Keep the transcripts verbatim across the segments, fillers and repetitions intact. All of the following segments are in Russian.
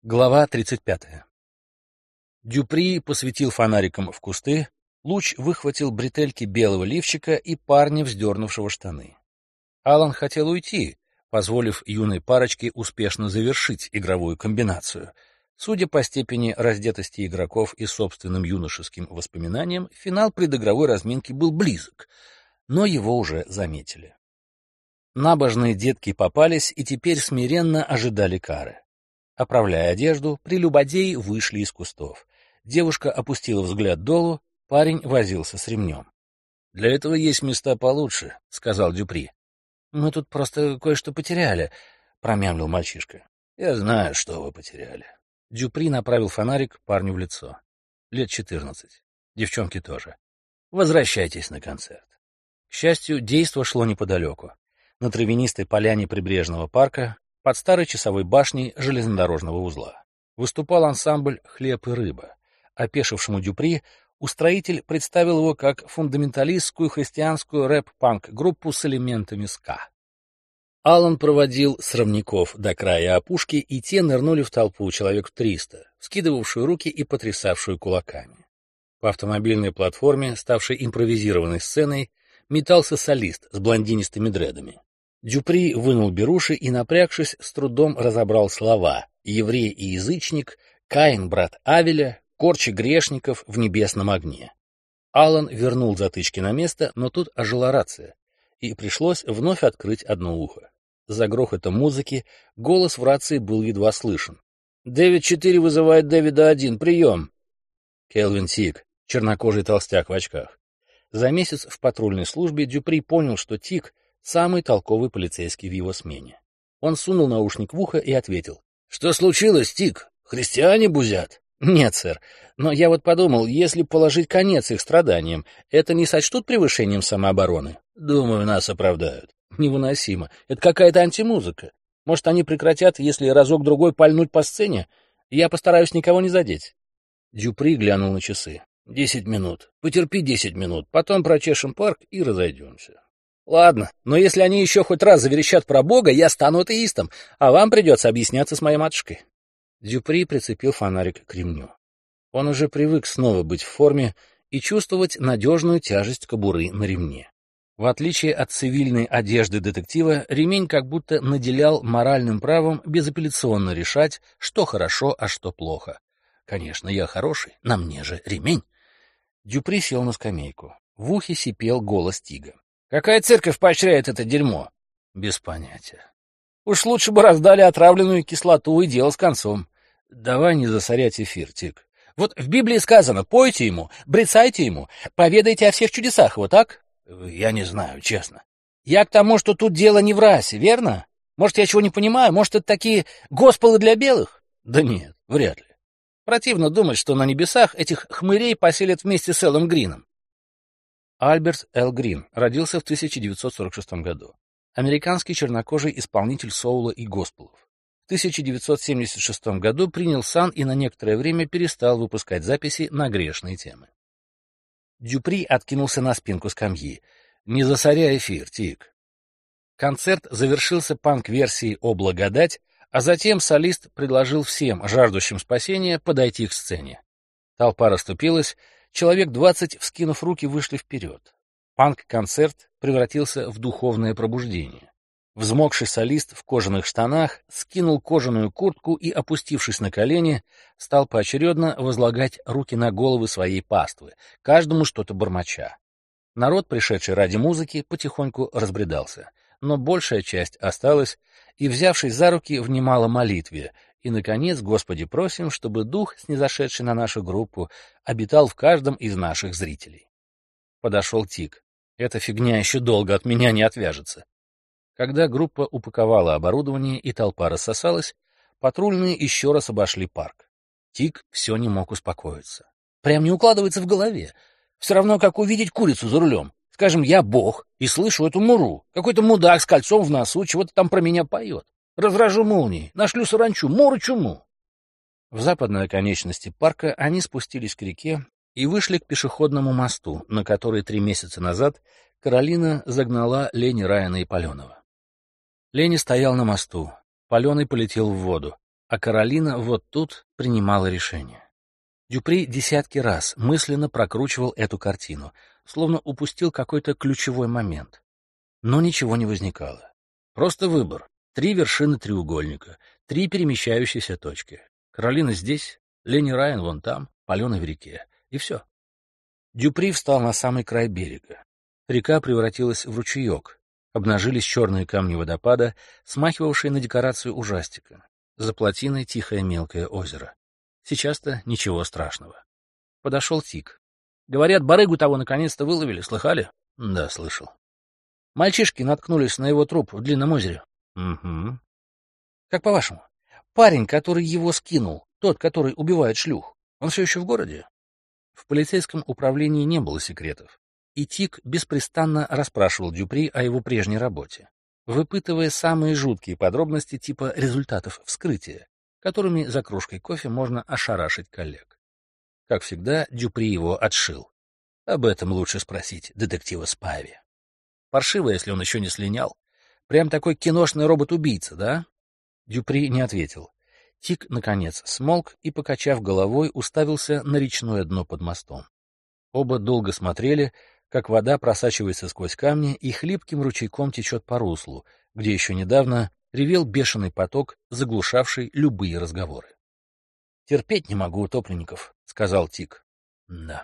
Глава тридцать пятая. Дюпри посветил фонариком в кусты, луч выхватил бретельки белого лифчика и парня, вздернувшего штаны. Алан хотел уйти, позволив юной парочке успешно завершить игровую комбинацию. Судя по степени раздетости игроков и собственным юношеским воспоминаниям, финал предыгровой разминки был близок, но его уже заметили. Набожные детки попались и теперь смиренно ожидали кары. Оправляя одежду, прелюбодеи вышли из кустов. Девушка опустила взгляд долу, парень возился с ремнем. — Для этого есть места получше, — сказал Дюпри. — Мы тут просто кое-что потеряли, — промямлил мальчишка. — Я знаю, что вы потеряли. Дюпри направил фонарик парню в лицо. Лет четырнадцать. Девчонки тоже. Возвращайтесь на концерт. К счастью, действо шло неподалеку. На травянистой поляне прибрежного парка, под старой часовой башней железнодорожного узла. Выступал ансамбль «Хлеб и рыба». Опешившему Дюпри устроитель представил его как фундаменталистскую христианскую рэп-панк-группу с элементами ска. Алан проводил срамников до края опушки, и те нырнули в толпу человек в триста, скидывавшую руки и потрясавшую кулаками. По автомобильной платформе, ставшей импровизированной сценой, метался солист с блондинистыми дредами. Дюпри вынул беруши и, напрягшись, с трудом разобрал слова: «Еврей и язычник», «Каин, брат Авеля», «Корчи грешников в небесном огне». Алан вернул затычки на место, но тут ожила рация, и пришлось вновь открыть одно ухо. За грохотом музыки голос в рации был едва слышен. «Дэвид четыре вызывает Дэвида один, прием!» Келвин Тик, чернокожий толстяк в очках. За месяц в патрульной службе Дюпри понял, что Тик — самый толковый полицейский в его смене. Он сунул наушник в ухо и ответил. — Что случилось, Тик? Христиане бузят? — Нет, сэр. Но я вот подумал, если положить конец их страданиям, это не сочтут превышением самообороны? — Думаю, нас оправдают. — Невыносимо. Это какая-то антимузыка. Может, они прекратят, если разок-другой пальнуть по сцене? Я постараюсь никого не задеть. Дюпри глянул на часы. — Десять минут. Потерпи десять минут, потом прочешем парк и разойдемся. Ладно, но если они еще хоть раз заверещат про Бога, я стану атеистом, а вам придется объясняться с моей матушкой. Дюпри прицепил фонарик к ремню. Он уже привык снова быть в форме и чувствовать надежную тяжесть кобуры на ремне. В отличие от цивильной одежды детектива, ремень как будто наделял моральным правом безапелляционно решать, что хорошо, а что плохо. Конечно, я хороший, на мне же ремень. Дюпри сел на скамейку. В ухе сипел голос Тига. Какая церковь поощряет это дерьмо? Без понятия. Уж лучше бы раздали отравленную кислоту и дело с концом. Давай не засорять эфир, Тик. Вот в Библии сказано: пойте ему, брецайте ему, поведайте о всех чудесах, вот так? Я не знаю, честно. Я к тому, что тут дело не в расе, верно? Может, я чего не понимаю? Может, это такие госпелы для белых? Да нет, вряд ли. Противно думать, что на небесах этих хмырей поселят вместе с Эллом Грином. Альберт Эл Грин родился в тысяча девятьсот сорок шестом году. Американский чернокожий исполнитель соула и госпелов. В тысяча девятьсот семьдесят шестом году принял сан и на некоторое время перестал выпускать записи на грешные темы. Дюпри откинулся на спинку скамьи. «Не засоряй эфир, Тик». Концерт завершился панк-версией «О благодать», а затем солист предложил всем жаждущим спасения подойти к сцене. Толпа расступилась. Человек двадцать, вскинув руки, вышли вперед. Панк-концерт превратился в духовное пробуждение. Взмокший солист в кожаных штанах скинул кожаную куртку и, опустившись на колени, стал поочередно возлагать руки на головы своей паствы, каждому что-то бормоча. Народ, пришедший ради музыки, потихоньку разбредался, но большая часть осталась и, взявшись за руки, внимала молитве. И, наконец, Господи, просим, чтобы Дух, снизошедший на нашу группу, обитал в каждом из наших зрителей. Подошел Тик. Эта фигня еще долго от меня не отвяжется. Когда группа упаковала оборудование и толпа рассосалась, патрульные еще раз обошли парк. Тик все не мог успокоиться. Прям не укладывается в голове. Все равно, как увидеть курицу за рулем. Скажем, я бог и слышу эту муру. Какой-то мудак с кольцом в носу чего-то там про меня поет. Разражу молнии, нашлю саранчу, мору чуму. В западной оконечности парка они спустились к реке и вышли к пешеходному мосту, на который три месяца назад Каролина загнала Лени, Райана и Паленова. Леня стоял на мосту, Паленый полетел в воду, А Каролина вот тут принимала решение. Дюпри десятки раз мысленно прокручивал эту картину, словно упустил какой-то ключевой момент. Но ничего не возникало. Просто выбор. Три вершины треугольника, три перемещающиеся точки. Каролина здесь, Лени Райан вон там, паленый в реке. И все. Дюпри встал на самый край берега. Река превратилась в ручеек. Обнажились черные камни водопада, смахивавшие на декорацию ужастика. За плотиной тихое мелкое озеро. Сейчас-то ничего страшного. Подошел Тик. Говорят, барыгу того наконец-то выловили, слыхали? Да, слышал. Мальчишки наткнулись на его труп в длинном озере. Угу. Как по-вашему, парень, который его скинул, тот, который убивает шлюх, он все еще в городе? В полицейском управлении не было секретов, и Тик беспрестанно расспрашивал Дюпри о его прежней работе, выпытывая самые жуткие подробности типа результатов вскрытия, которыми за кружкой кофе можно ошарашить коллег. Как всегда, Дюпри его отшил. Об этом лучше спросить детектива Спайви. Паршиво, если он еще не слинял. Прям такой киношный робот-убийца, да? Дюпри не ответил. Тик, наконец, смолк и, покачав головой, уставился на речное дно под мостом. Оба долго смотрели, как вода просачивается сквозь камни и хлипким ручейком течет по руслу, где еще недавно ревел бешеный поток, заглушавший любые разговоры. «Терпеть не могу утопленников», — сказал Тик. «Да».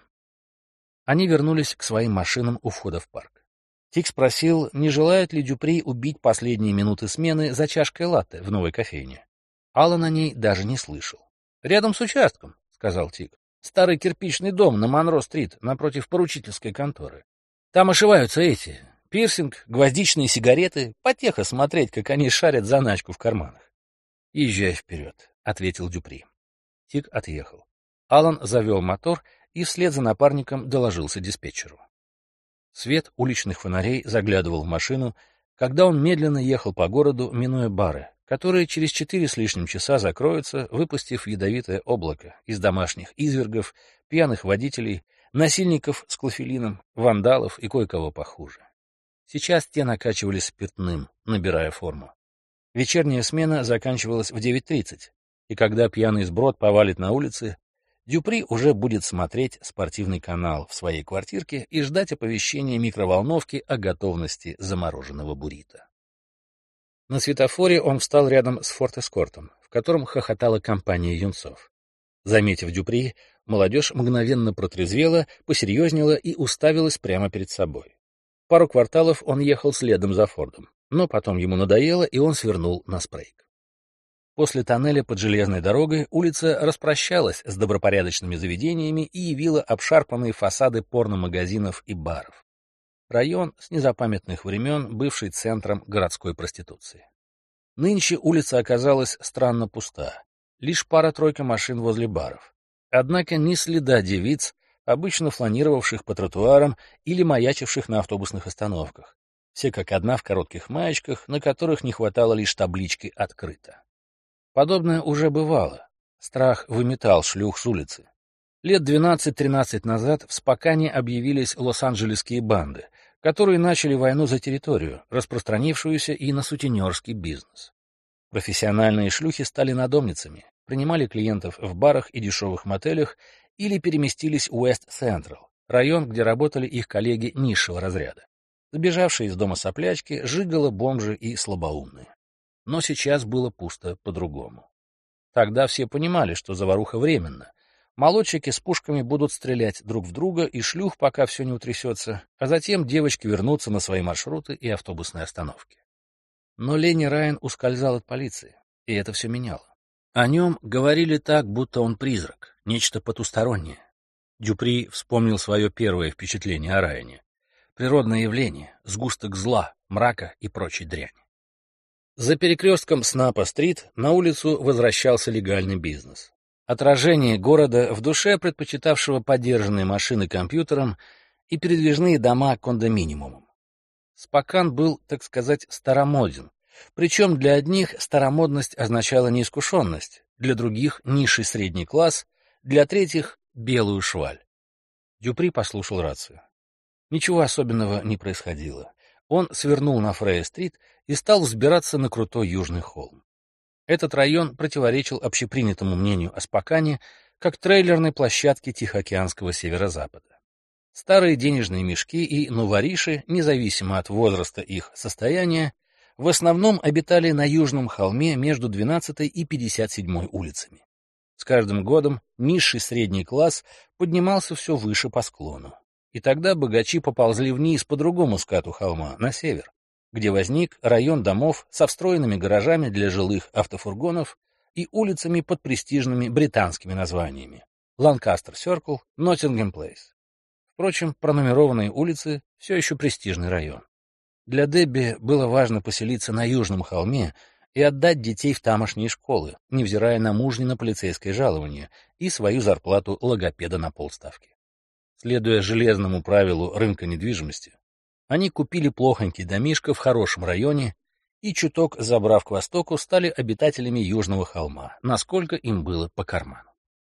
Они вернулись к своим машинам у входа в парк. Тик спросил, не желает ли Дюпри убить последние минуты смены за чашкой латте в новой кофейне. Аллан о ней даже не слышал. «Рядом с участком», — сказал Тик. «Старый кирпичный дом на Монро-стрит, напротив поручительской конторы. Там ошиваются эти. Пирсинг, гвоздичные сигареты. Потеха смотреть, как они шарят заначку в карманах». «Езжай вперед», — ответил Дюпри. Тик отъехал. Аллан завел мотор и вслед за напарником доложился диспетчеру. Свет уличных фонарей заглядывал в машину, когда он медленно ехал по городу, минуя бары, которые через четыре с лишним часа закроются, выпустив ядовитое облако из домашних извергов, пьяных водителей, насильников с клофелином, вандалов и кое-кого похуже. Сейчас те накачивались спиртным, набирая форму. Вечерняя смена заканчивалась в девять тридцать, и когда пьяный сброд повалит на улице, Дюпри уже будет смотреть спортивный канал в своей квартирке и ждать оповещения микроволновки о готовности замороженного буррито. На светофоре он встал рядом с форт-эскортом, в котором хохотала компания юнцов. Заметив Дюпри, молодежь мгновенно протрезвела, посерьезнела и уставилась прямо перед собой. Пару кварталов он ехал следом за Фордом, но потом ему надоело, и он свернул на Спрейг. После тоннеля под железной дорогой улица распрощалась с добропорядочными заведениями и явила обшарпанные фасады порномагазинов и баров. Район с незапамятных времен, бывший центром городской проституции. Нынче улица оказалась странно пуста, лишь пара-тройка машин возле баров. Однако ни следа девиц, обычно фланировавших по тротуарам или маячивших на автобусных остановках. Все как одна в коротких маечках, на которых не хватало лишь таблички «Открыто». Подобное уже бывало. Страх выметал шлюх с улицы. Лет двенадцать-тринадцать назад в Спокане объявились лос-анджелесские банды, которые начали войну за территорию, распространившуюся и на сутенерский бизнес. Профессиональные шлюхи стали надомницами, принимали клиентов в барах и дешевых мотелях или переместились в Уэст-Централ, район, где работали их коллеги низшего разряда. Сбежавшие из дома соплячки, жигало, бомжи и слабоумные. Но сейчас было пусто по-другому. Тогда все понимали, что заваруха временна. Молодчики с пушками будут стрелять друг в друга и шлюх, пока все не утрясется, а затем девочки вернутся на свои маршруты и автобусные остановки. Но Лени Райан ускользал от полиции, и это все меняло. О нем говорили так, будто он призрак, нечто потустороннее. Дюпри вспомнил свое первое впечатление о Райане. Природное явление, сгусток зла, мрака и прочей дряни. За перекрестком Снапа-стрит на улицу возвращался легальный бизнес. Отражение города в душе предпочитавшего подержанные машины компьютерам и передвижные дома кондоминиумам. Спокан был, так сказать, старомоден, причем для одних старомодность означала неискушенность, для других — низший средний класс, для третьих — белую шваль. Дюпри послушал рацию. Ничего особенного не происходило. Он свернул на Фрейя-стрит и стал взбираться на крутой южный холм. Этот район противоречил общепринятому мнению о Спокане как трейлерной площадке Тихоокеанского северо-запада. Старые денежные мешки и новориши, независимо от возраста их состояния, в основном обитали на южном холме между двенадцатой и пятьдесят седьмой улицами. С каждым годом низший средний класс поднимался все выше по склону. И тогда богачи поползли вниз по другому скату холма, на север, где возник район домов со встроенными гаражами для жилых автофургонов и улицами под престижными британскими названиями Ланкастер-Сёркл, Ноттингем-Плейс. Впрочем, пронумерованные улицы — все еще престижный район. Для Дебби было важно поселиться на южном холме и отдать детей в тамошние школы, невзирая на мужнино полицейское жалование и свою зарплату логопеда на полставки. Следуя железному правилу рынка недвижимости, они купили плохонький домишко в хорошем районе и, чуток забрав к востоку, стали обитателями Южного холма, насколько им было по карману.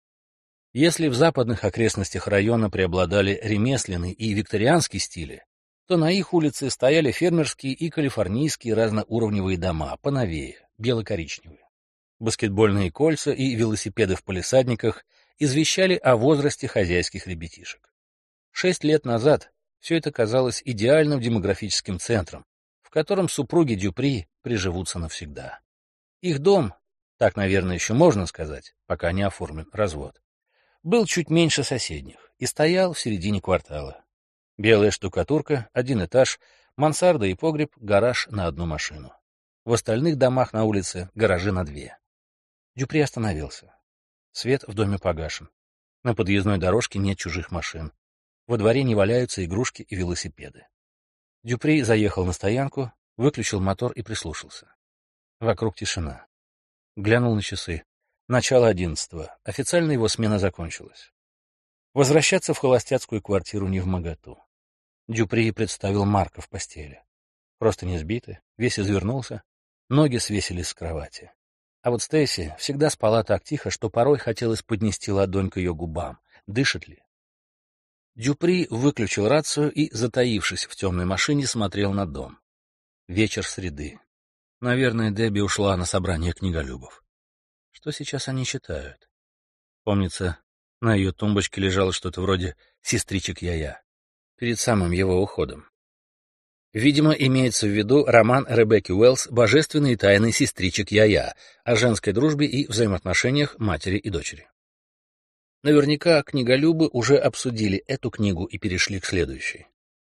Если в западных окрестностях района преобладали ремесленный и викторианский стили, то на их улице стояли фермерские и калифорнийские разноуровневые дома, поновее, бело-коричневые. Баскетбольные кольца и велосипеды в палисадниках извещали о возрасте хозяйских ребятишек. Шесть лет назад все это казалось идеальным демографическим центром, в котором супруги Дюпри приживутся навсегда. Их дом, так, наверное, еще можно сказать, пока не оформлен развод, был чуть меньше соседних и стоял в середине квартала. Белая штукатурка, один этаж, мансарда и погреб, гараж на одну машину. В остальных домах на улице гаражи на две. Дюпри остановился. Свет в доме погашен. На подъездной дорожке нет чужих машин. Во дворе не валяются игрушки и велосипеды. Дюпри заехал на стоянку, выключил мотор и прислушался. Вокруг тишина. Глянул на часы. Начало одиннадцатого. Официально его смена закончилась. Возвращаться в холостяцкую квартиру невмоготу. Дюпри представил Марка в постели. Просто не сбитый, весь извернулся, ноги свесились с кровати. А вот Стейси всегда спала так тихо, что порой хотелось поднести ладонь к ее губам. Дышит ли? Дюпри выключил рацию и, затаившись в темной машине, смотрел на дом. Вечер среды. Наверное, Дебби ушла на собрание книголюбов. Что сейчас они читают? Помнится, на ее тумбочке лежало что-то вроде «Сестричек Я-Я» перед самым его уходом. Видимо, имеется в виду роман Ребекки Уэллс «Божественные тайны сестричек Я-Я» о женской дружбе и взаимоотношениях матери и дочери. Наверняка книголюбы уже обсудили эту книгу и перешли к следующей.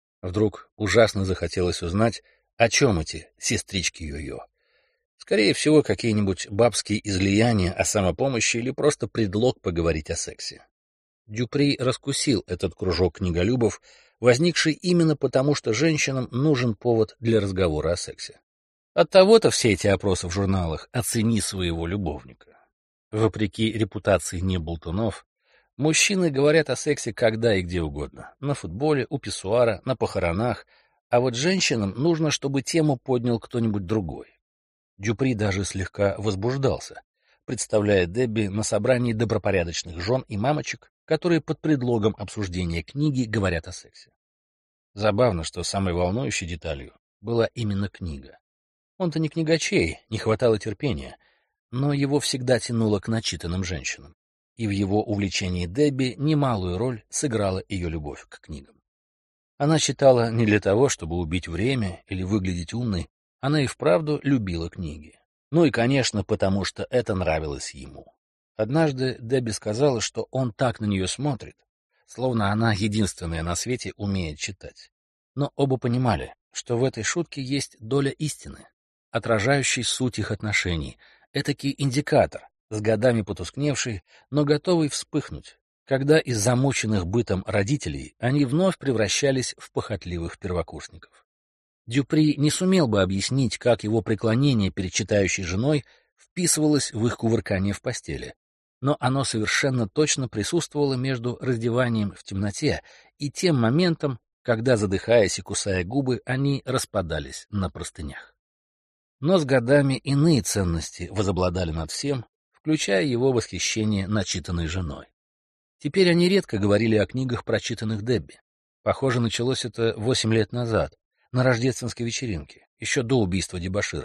Вдруг ужасно захотелось узнать, о чем эти сестрички Йо-Йо. Скорее всего, какие-нибудь бабские излияния о самопомощи или просто предлог поговорить о сексе. Дюпри раскусил этот кружок книголюбов, возникший именно потому, что женщинам нужен повод для разговора о сексе. Оттого-то все эти опросы в журналах «Оцени своего любовника». Вопреки репутации неболтунов, мужчины говорят о сексе когда и где угодно. На футболе, у писсуара, на похоронах. А вот женщинам нужно, чтобы тему поднял кто-нибудь другой. Дюпри даже слегка возбуждался, представляя Дебби на собрании добропорядочных жен и мамочек, которые под предлогом обсуждения книги говорят о сексе. Забавно, что самой волнующей деталью была именно книга. Он-то не книгачей, не хватало терпения, но его всегда тянуло к начитанным женщинам. И в его увлечении Дебби немалую роль сыграла ее любовь к книгам. Она читала не для того, чтобы убить время или выглядеть умной, она и вправду любила книги. Ну и, конечно, потому что это нравилось ему. Однажды Дебби сказала, что он так на нее смотрит, словно она единственная на свете умеет читать. Но оба понимали, что в этой шутке есть доля истины, отражающей суть их отношений, этакий индикатор, с годами потускневший, но готовый вспыхнуть, когда из замученных бытом родителей они вновь превращались в похотливых первокурсников. Дюпри не сумел бы объяснить, как его преклонение перед читающей женой вписывалось в их кувыркание в постели, но оно совершенно точно присутствовало между раздеванием в темноте и тем моментом, когда, задыхаясь и кусая губы, они распадались на простынях. Но с годами иные ценности возобладали над всем, включая его восхищение начитанной женой. Теперь они редко говорили о книгах, прочитанных Дебби. Похоже, началось это восемь лет назад, на рождественской вечеринке, еще до убийства дебошира,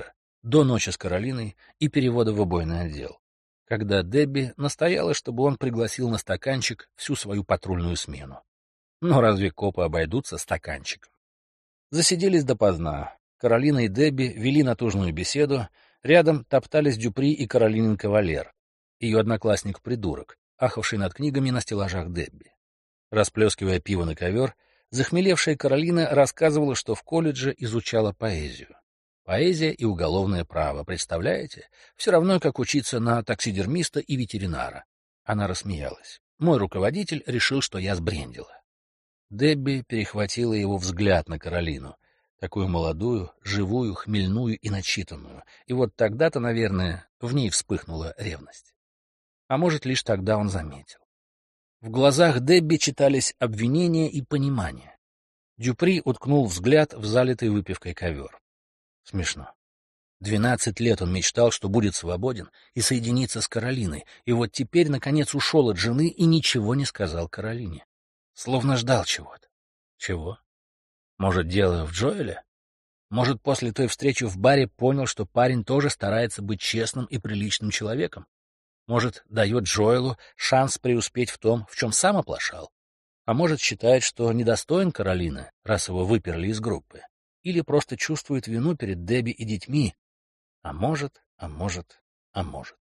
до ночи с Каролиной и перевода в убойный отдел, когда Дебби настояла, чтобы он пригласил на стаканчик всю свою патрульную смену. Но разве копы обойдутся стаканчиком? Засиделись допоздна. Каролина и Дебби вели натужную беседу, рядом топтались Дюпри и Каролинин кавалер, ее одноклассник-придурок, ахавший над книгами на стеллажах Дебби. Расплескивая пиво на ковер, захмелевшая Каролина рассказывала, что в колледже изучала поэзию. Поэзия и уголовное право, представляете? Все равно, как учиться на таксидермиста и ветеринара. Она рассмеялась. Мой руководитель решил, что я сбрендила. Дебби перехватила его взгляд на Каролину, такую молодую, живую, хмельную и начитанную, и вот тогда-то, наверное, в ней вспыхнула ревность. А может, лишь тогда он заметил. В глазах Дебби читались обвинения и понимание. Дюпри уткнул взгляд в залитый выпивкой ковер. Смешно. Двенадцать лет он мечтал, что будет свободен и соединиться с Каролиной, и вот теперь, наконец, ушел от жены и ничего не сказал Каролине. Словно ждал чего-то. Чего? Может, дело в Джоэле? Может, после той встречи в баре понял, что парень тоже старается быть честным и приличным человеком? Может, дает Джоэлу шанс преуспеть в том, в чем сам оплошал? А может, считает, что недостоин Каролины, раз его выперли из группы? Или просто чувствует вину перед Дебби и детьми? А может, а может, а может.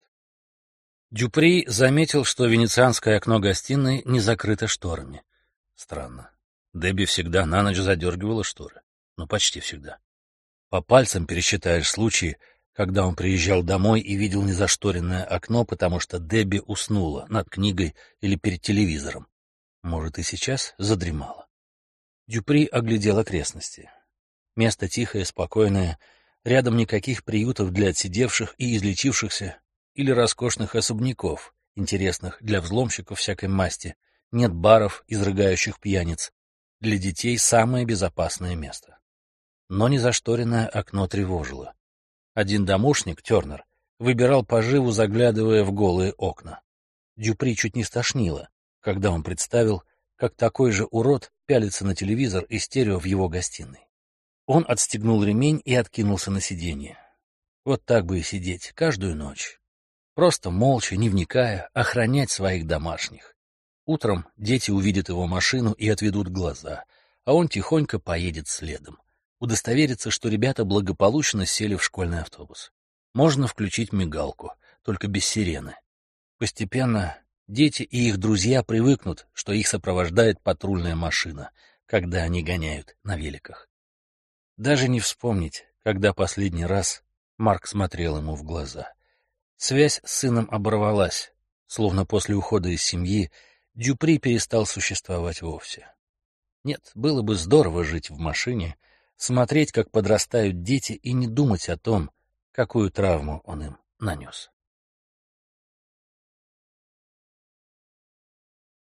Дюпри заметил, что венецианское окно гостиной не закрыто шторами. Странно. Дебби всегда на ночь задергивала шторы. Ну, почти всегда. По пальцам пересчитаешь случаи, когда он приезжал домой и видел незашторенное окно, потому что Дебби уснула над книгой или перед телевизором. Может, и сейчас задремала. Дюпри оглядел окрестности. Место тихое, спокойное, рядом никаких приютов для отсидевших и излечившихся или роскошных особняков, интересных для взломщиков всякой масти, нет баров, изрыгающих пьяниц. Для детей самое безопасное место. Но незашторенное окно тревожило. Один домушник, Тернер, выбирал поживу, заглядывая в голые окна. Дюпри чуть не стошнило, когда он представил, как такой же урод пялится на телевизор и стерео в его гостиной. Он отстегнул ремень и откинулся на сиденье. Вот так бы и сидеть каждую ночь. Просто молча, не вникая, охранять своих домашних. Утром дети увидят его машину и отведут глаза, а он тихонько поедет следом. Удостовериться, что ребята благополучно сели в школьный автобус. Можно включить мигалку, только без сирены. Постепенно дети и их друзья привыкнут, что их сопровождает патрульная машина, когда они гоняют на великах. Даже не вспомнить, когда последний раз Марк смотрел ему в глаза. Связь с сыном оборвалась, словно после ухода из семьи Дюпри перестал существовать вовсе. Нет, было бы здорово жить в машине, смотреть, как подрастают дети, и не думать о том, какую травму он им нанес.